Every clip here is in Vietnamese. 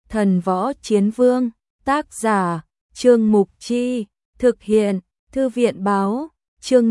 Thần võ chiến vương, tác giả, Trương Mục Chi, thực hiện, Thư viện báo, chương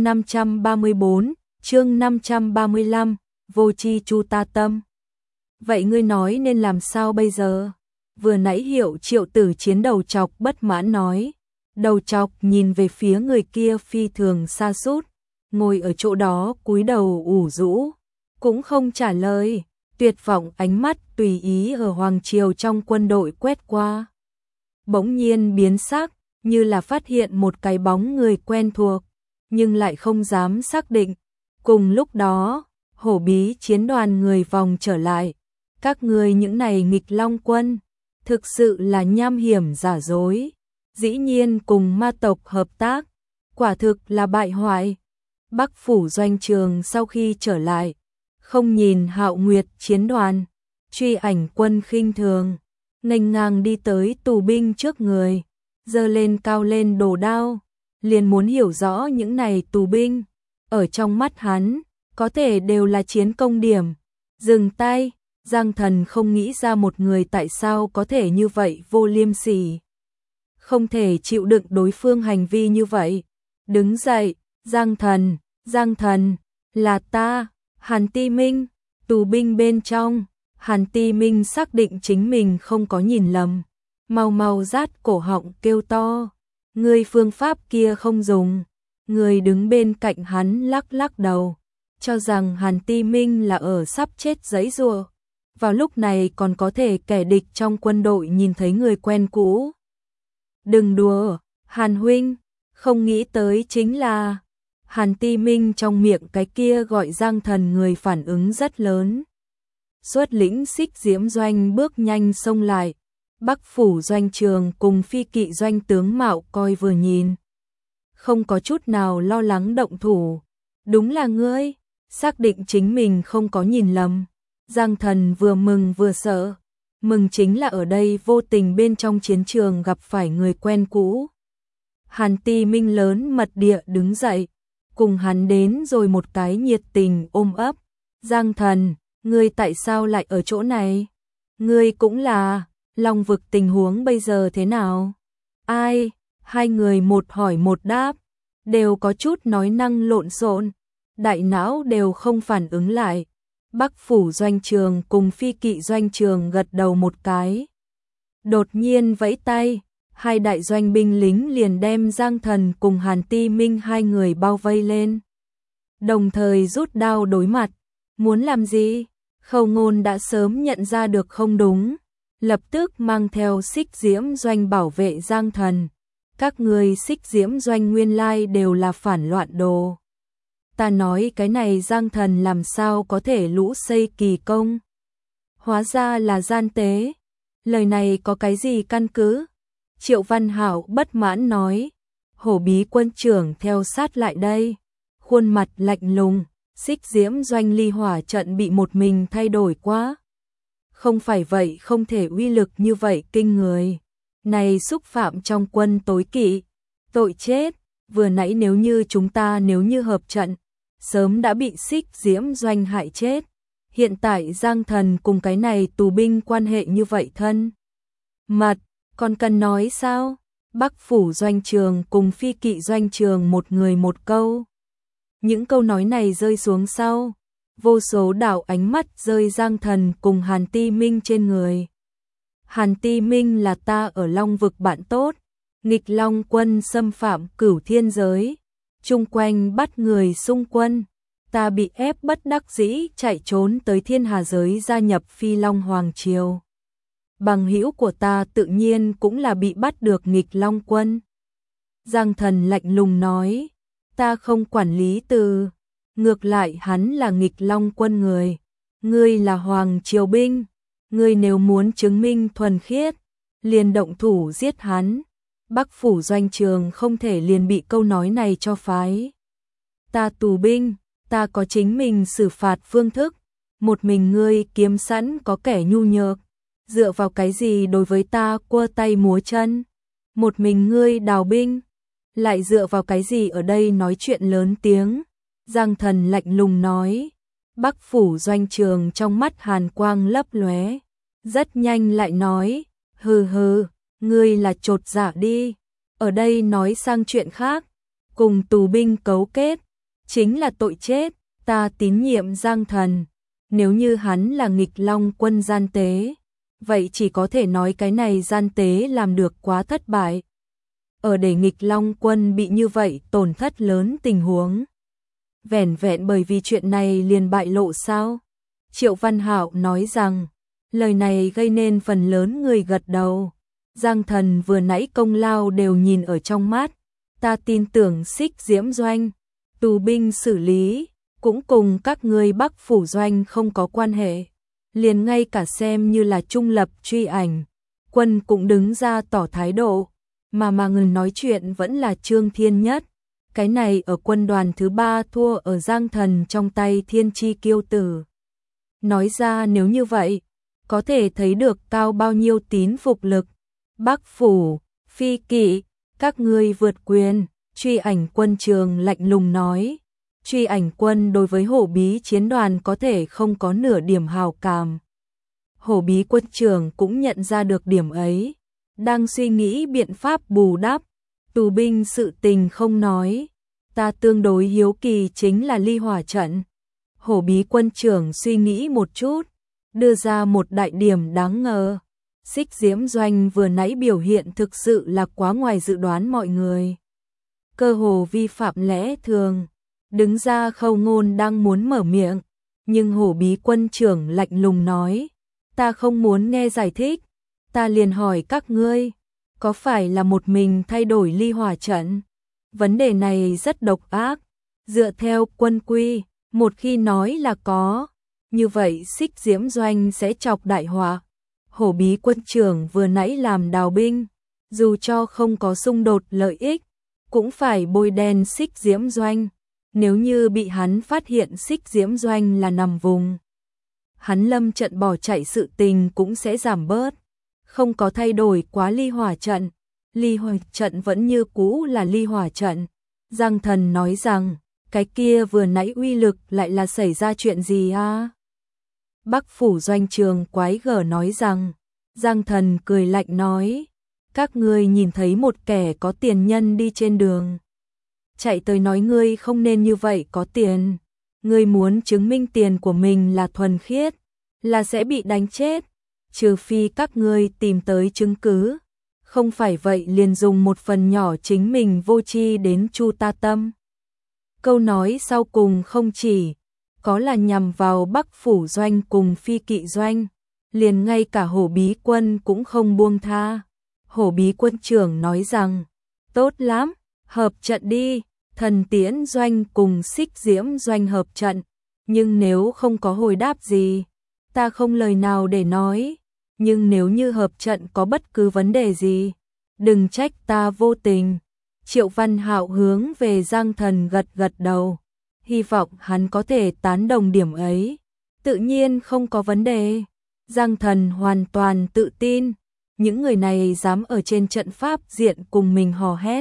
534, chương 535, vô chi chu ta tâm. Vậy ngươi nói nên làm sao bây giờ? Vừa nãy Hiệu Triệu Tử Chiến đầu chọc bất mãn nói. Đầu chọc nhìn về phía người kia phi thường sa sút, ngồi ở chỗ đó cúi đầu ủ rũ, cũng không trả lời, tuyệt vọng ánh mắt tùy ý ở hoàng triều trong quân đội quét qua. Bỗng nhiên biến sắc, như là phát hiện một cái bóng người quen thuộc, nhưng lại không dám xác định. Cùng lúc đó, Hổ Bí chiến đoàn người vòng trở lại. Các ngươi những này nghịch long quân, thực sự là nham hiểm giả dối. Dĩ nhiên cùng ma tộc hợp tác, quả thực là bại hoại. Bắc phủ doanh trường sau khi trở lại, không nhìn Hạo Nguyệt chiến đoàn, Truy Ảnh quân khinh thường, nghênh ngang đi tới tù binh trước người, giơ lên cao lên đồ đao, liền muốn hiểu rõ những này tù binh, ở trong mắt hắn, có thể đều là chiến công điểm. Dừng tay, Giang Thần không nghĩ ra một người tại sao có thể như vậy vô liêm sỉ. Không thể chịu đựng đối phương hành vi như vậy. Đứng dậy, Giang Thần, là ta, Hàn Ti Minh, tù binh bên trong. Hàn Ti Minh xác định chính mình không có nhìn lầm, mau mau rát cổ họng kêu to, ngươi phương pháp kia không dùng. Người đứng bên cạnh hắn lắc lắc đầu, cho rằng Hàn Ti Minh là ở sắp chết giãy giụa. Vào lúc này còn có thể kẻ địch trong quân đội nhìn thấy người quen cũ. Đừng đùa, Hàn huynh, không nghĩ tới chính là Hàn Ti Minh trong miệng cái kia gọi Giang Thần người phản ứng rất lớn. Xuất lĩnh Xích Diễm doanh bước nhanh xông lại, Bắc phủ doanh trường cùng Phi Kỵ doanh tướng mạo coi vừa nhìn, không có chút nào lo lắng động thủ. Đúng là ngươi, xác định chính mình không có nhìn lầm. Giang Thần vừa mừng vừa sợ, mừng chính là ở đây vô tình bên trong chiến trường gặp phải người quen cũ. Hàn Ti Minh lớn mật địa đứng dậy, cùng hắn đến rồi một cái nhiệt tình ôm ấp. Giang Thần, ngươi tại sao lại ở chỗ này? Ngươi cũng là, Long vực tình huống bây giờ thế nào? Ai? Hai người một hỏi một đáp, đều có chút nói năng lộn xộn, đại não đều không phản ứng lại. Bắc phủ doanh trường cùng Phi Kỵ doanh trường gật đầu một cái. Đột nhiên vẫy tay, hai đại doanh binh lính liền đem Giang Thần cùng Hàn Ti Minh hai người bao vây lên. Đồng thời rút đao đối mặt. Muốn làm gì? Khâu Ngôn đã sớm nhận ra được không đúng, lập tức mang theo Xích Diễm doanh bảo vệ Giang Thần. Các người Xích Diễm doanh nguyên lai đều là phản loạn đồ. Ta nói cái này Giang Thần làm sao có thể lũ xây kỳ công? Hóa ra là gian tế. Lời này có cái gì căn cứ? Triệu Văn Hảo bất mãn nói. Hổ Bí quân trưởng theo sát lại đây, khuôn mặt lạnh lùng. Xích Diễm doanh ly hỏa trận bị một mình thay đổi quá. Không phải vậy không thể uy lực như vậy kinh người. Này xúc phạm trong quân tối kỵ, tội chết. Vừa nãy nếu như hợp trận, sớm đã bị Xích Diễm doanh hại chết. Hiện tại Giang Thần cùng cái này tù binh quan hệ như vậy thân mật, còn cần nói sao? Bắc phủ doanh trường cùng Phi Kỵ doanh trường một người một câu. Những câu nói này rơi xuống sau, vô số đảo ánh mắt rơi Giang Thần cùng Hàn Ti Minh trên người. Hàn Ti Minh là ta ở Long vực bạn tốt, nghịch Long quân xâm phạm Cửu Thiên giới, chung quanh bắt người xung quân, ta bị ép bất đắc dĩ chạy trốn tới Thiên Hà giới gia nhập Phi Long Hoàng triều. Bằng hữu của ta tự nhiên cũng là bị bắt được nghịch Long quân. Giang Thần lạnh lùng nói, ta không quản lý từ, ngược lại hắn là nghịch Long quân người, ngươi là Hoàng triều binh, ngươi nếu muốn chứng minh thuần khiết, liền động thủ giết hắn. Bắc phủ doanh trường không thể liền bị câu nói này cho phái. Ta tù binh, ta có chính mình xử phạt phương thức, một mình ngươi kiếm sẵn có kẻ nhu nhược, dựa vào cái gì đối với ta quơ tay múa chân? Một mình ngươi đào binh, lại dựa vào cái gì ở đây nói chuyện lớn tiếng? Giang Thần lạnh lùng nói. Bắc phủ doanh trường trong mắt hàn quang lấp lóe, rất nhanh lại nói, Hừ hừ, ngươi là chột dạ đi. Ở đây nói sang chuyện khác, cùng tù binh cấu kết, chính là tội chết, ta tín nhiệm Giang Thần. Nếu như hắn là nghịch long quân gian tế, vậy chỉ có thể nói cái này gian tế làm được quá thất bại. Ở để nghịch long quân bị như vậy tổn thất lớn tình huống. Vẻn vẹn bởi vì chuyện này liền bại lộ sao? Triệu Văn Hạo nói rằng, lời này gây nên phần lớn người gật đầu. Giang Thần vừa nãy công lao đều nhìn ở trong mắt, ta tin tưởng Xích Diễm Doanh, tù binh xử lý, cũng cùng các ngươi Bắc Phủ Doanh không có quan hệ. Liền ngay cả xem như là trung lập truy ảnh, quân cũng đứng ra tỏ thái độ, mà người nói chuyện vẫn là Trương Thiên Nhất. Cái này ở quân đoàn thứ 3 thua ở Giang Thần trong tay Thiên Chi Kiêu Tử. Nói ra nếu như vậy, có thể thấy được cao bao nhiêu tín phục lực. Bắc Phủ, Phi Kỵ, các ngươi vượt quyền, truy ảnh quân trường lạnh lùng nói. Truy ảnh quân đối với Hổ Bí chiến đoàn có thể không có nửa điểm hào cảm. Hổ Bí quân trưởng cũng nhận ra được điểm ấy, đang suy nghĩ biện pháp bù đắp. Tù binh sự tình không nói, ta tương đối hiếu kỳ chính là ly hỏa trận. Hổ Bí quân trưởng suy nghĩ một chút, đưa ra một đại điểm đáng ngờ. Xích Diễm Doanh vừa nãy biểu hiện thực sự là quá ngoài dự đoán mọi người. Cơ hồ vi phạm lẽ thường. Đứng ra Khâu Ngôn đang muốn mở miệng, nhưng Hổ Bí quân trưởng lạnh lùng nói, ta không muốn nghe giải thích, ta liền hỏi các ngươi, có phải là một mình thay đổi ly hỏa trận? Vấn đề này rất độc ác, dựa theo quân quy, một khi nói là có, như vậy Xích Diễm Doanh sẽ chọc đại họa. Hổ Bí quân trưởng vừa nãy làm đào binh, dù cho không có xung đột lợi ích, cũng phải bôi đen Xích Diễm Doanh. Nếu như bị hắn phát hiện Xích Diễm Doanh là nằm vùng, hắn lâm trận bỏ chạy sự tình cũng sẽ giảm bớt. Không có thay đổi quá ly hỏa trận, ly hỏa trận vẫn như cũ là ly hỏa trận. Giang Thần nói rằng, cái kia vừa nãy uy lực lại là xảy ra chuyện gì à? Bắc Phủ Doanh trường quái gở nói rằng, Giang Thần cười lạnh nói, các ngươi nhìn thấy một kẻ có tiền nhân đi trên đường, chạy tới nói ngươi không nên như vậy có tiền, ngươi muốn chứng minh tiền của mình là thuần khiết, là sẽ bị đánh chết, trừ phi các ngươi tìm tới chứng cứ, không phải vậy liền dùng một phần nhỏ chính mình vô tri đến chu ta tâm. Câu nói sau cùng không chỉ có là nhằm vào Bắc Phủ Doanh cùng Phi Kỵ Doanh, liền ngay cả Hổ Bí quân cũng không buông tha. Hổ Bí quân trưởng nói rằng, tốt lắm, hợp trận đi, Thần Tiễn Doanh cùng Xích Diễm Doanh hợp trận, nhưng nếu không có hồi đáp gì, ta không lời nào để nói, nhưng nếu như hợp trận có bất cứ vấn đề gì, đừng trách ta vô tình. Triệu Văn Hạo hướng về Giang Thần gật gật đầu, hy vọng hắn có thể tán đồng điểm ấy. Tự nhiên không có vấn đề. Giang Thần hoàn toàn tự tin, những người này dám ở trên trận pháp diện cùng mình hò hét,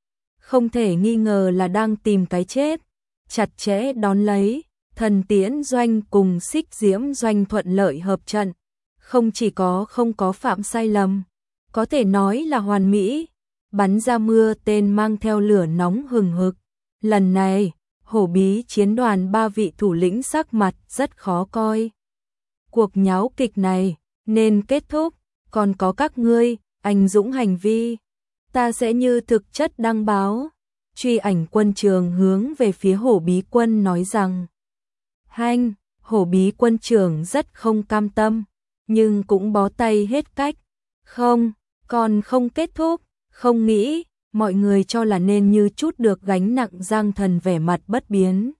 không thể nghi ngờ là đang tìm cái chết. Chặt chẽ đón lấy, Thần Tiễn Doanh cùng Xích Diễm Doanh thuận lợi hợp trận, không chỉ không có phạm sai lầm, có thể nói là hoàn mỹ, bắn ra mưa tên mang theo lửa nóng hừng hực. Lần này, Hổ Bí chiến đoàn 3 vị thủ lĩnh sắc mặt rất khó coi. Cuộc nháo kịch này nên kết thúc, còn có các ngươi, anh dũng hành vi, ta sẽ như thực chất đăng báo. Truy ảnh quân trường hướng về phía Hổ Bí quân nói rằng, hanh, Hổ Bí quân trưởng rất không cam tâm, nhưng cũng bó tay hết cách. Không, còn không kết thúc, không nghĩ, mọi người cho là nên như chút được gánh nặng. Giang Thần vẻ mặt bất biến,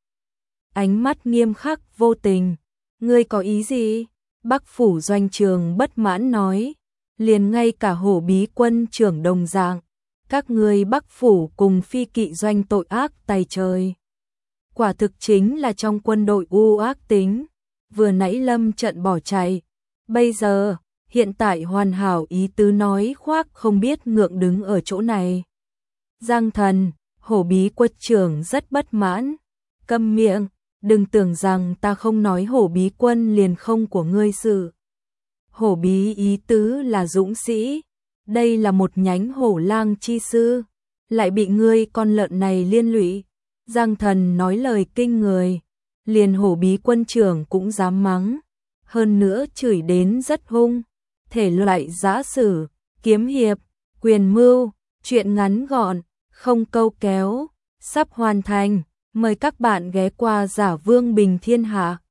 ánh mắt nghiêm khắc vô tình. Ngươi có ý gì? Bắc Phủ Doanh trường bất mãn nói, liền ngay cả Hổ Bí quân trưởng đồng dạng, các ngươi Bắc Phủ cùng Phi Kỵ Doanh tội ác tày trời. Quả thực chính là trong quân đội u ác tính, vừa nãy lâm trận bỏ chạy, bây giờ, hiện tại hoàn hảo ý tứ nói khoác không biết ngượng đứng ở chỗ này. Giang Thần, Hổ Bí quân trưởng rất bất mãn, câm miệng, đừng tưởng rằng ta không nói Hổ Bí quân liền không của ngươi sự. Hổ bí ý tứ là dũng sĩ, đây là một nhánh hổ lang chi sư, lại bị ngươi con lợn này liên lụy. Giang Thần nói lời kinh người, liền hổ bí quân trưởng cũng dám mắng, hơn nữa chửi đến rất hung, thể loại giã sử, kiếm hiệp, quyền mưu, chuyện ngắn gọn, không câu kéo, sắp hoàn thành, mời các bạn ghé qua Giả Vương Bình Thiên Hạ.